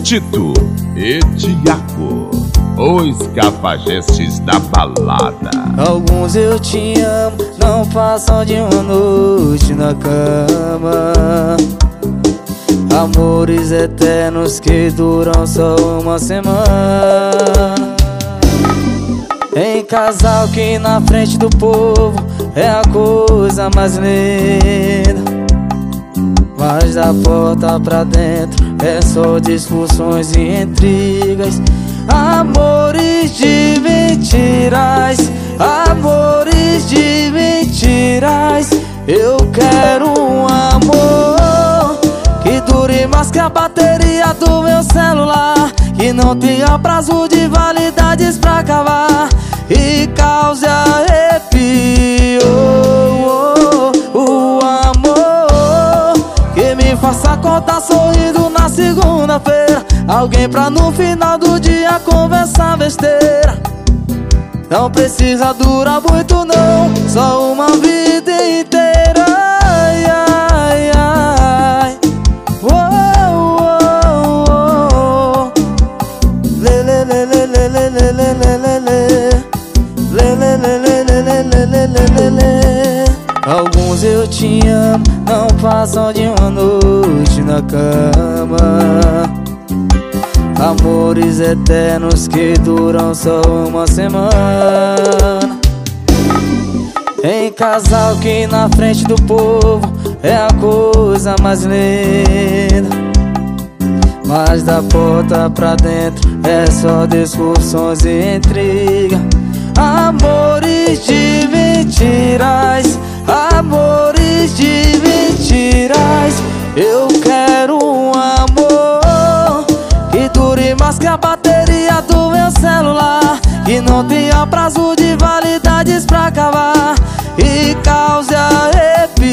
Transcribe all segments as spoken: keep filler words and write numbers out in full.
Tito e Tiago, os cafajestes da balada. Alguns eu te amo não passam de uma noite na cama. Amores eternos que duram só uma semana. Em casal que na frente do povo é a coisa mais linda, mas da porta pra dentro é só discussões e intrigas. Amores de mentiras, amores de mentiras. Eu quero um amor que dure mais que a bateria do meu celular, que não tenha prazo de validades pra acabar e cause arrepio. O amor que me faça acordar sorrindo na segunda-feira, alguém pra no final do dia conversar besteira. Não precisa durar muito não, só uma vida inteira. Ai, ai, ai. Oh, oh, oh. Lê, lê, lê, lê, lê, lê, lê, lê, lê, lê. Lê, lê, lê, lê, lê, lê, lê, lê, lê, lê. Alguns eu te amo não passam de uma noite na cama. Amores eternos que duram só uma semana. Em casal que na frente do povo é a coisa mais linda, mas da porta pra dentro é só discussões e intriga. Amores de mentiras, amores de mentiras. Eu quero um amor que dure mais que a bateria do meu celular, que não tenha prazo de validades pra acabar e cause arrepio.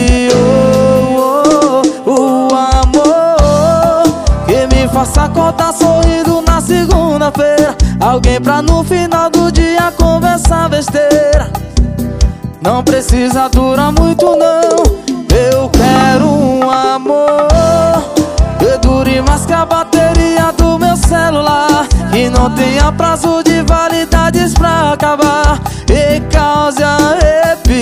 O amor que me faça acordar sorrindo na segunda-feira, alguém pra no final do dia conversar besteira. Não precisa durar muito não. Eu quero um amor que dure mais que a bateria do meu celular, que não tenha prazo de validades pra acabar e cause arrepio.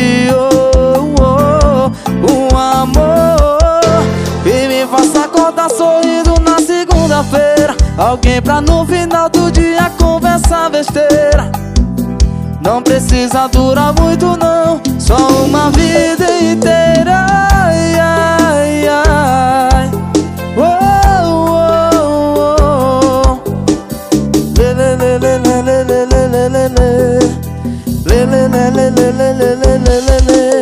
Um amor que me faça acordar sorrindo na segunda-feira, alguém pra no final do dia conversar besteira. Não precisa durar muito não, só uma vida inteira. Ai, ai, ai. Oh, oh, oh. Lê, lê, lê, lê, lê, lê, lê, lê, lê, lê. Lê, lê, lê, lê, lê, lê, lê, lê, lê, lê.